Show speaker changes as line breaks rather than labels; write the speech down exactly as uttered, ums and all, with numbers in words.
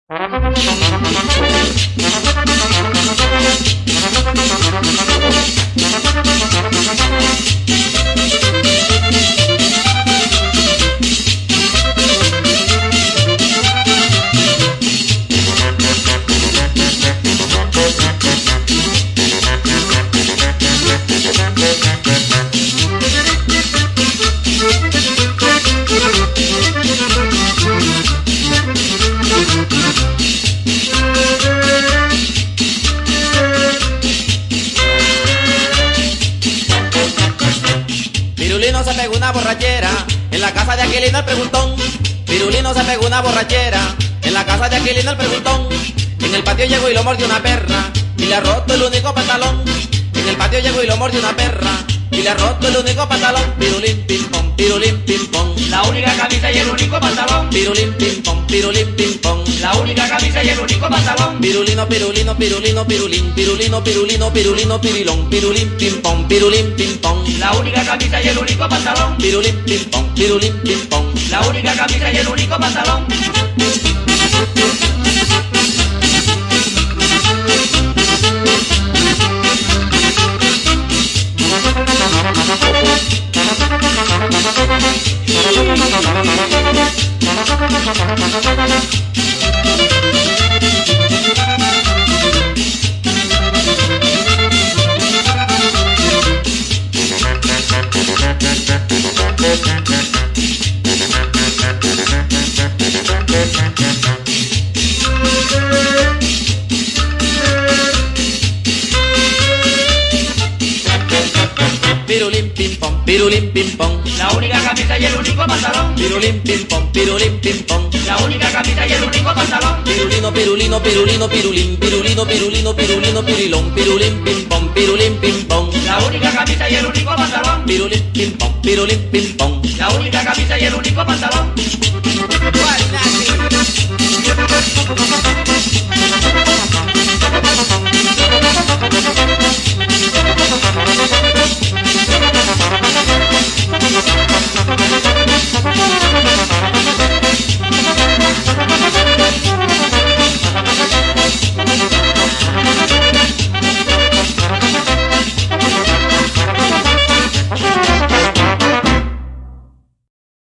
Pirulino se pegó una borrachera en la casa de Aquilino el preguntón. Pirulino se pegó una borrachera en la casa de Aquilino el preguntón. En el patio llegó y lo mordió una perra y le ha roto el único pantalón. En el patio llegó y lo mordió una perra y le ha roto el único pantalón. Pirulín pim pom, pirulín pim pom,
la única camisa y el único pantalón.
Pirulín pim pom, pirulín pim pom,
la única camisa y el único pantalón.
Pirulino, pirulino, pirulino, pirulín, pirulino, pirulino, pirulino, pirilón, pirulín pim pom, pirulín pim pom,
la única camisa y el único pantalón.
Pirulín pim pom, pirulín pim pom,
la única camisa y el único pantalón.
Pirulín pim pom, pirulín pim pom,
la única camisa y el único pantalón.
Pirulín pim pom, pirulín pim pom,
la única camisa y el único pantalón.
Pirulino, pirulino, pirulino, pirulín, pirulino, pirulino, pirulino, pirilón, pirulín pim pom, pirulín pim pom,
la única camisa y el único pantalón.
Pirulín pim pom, pirulín pim pom,
la única camisa y el único pantalón.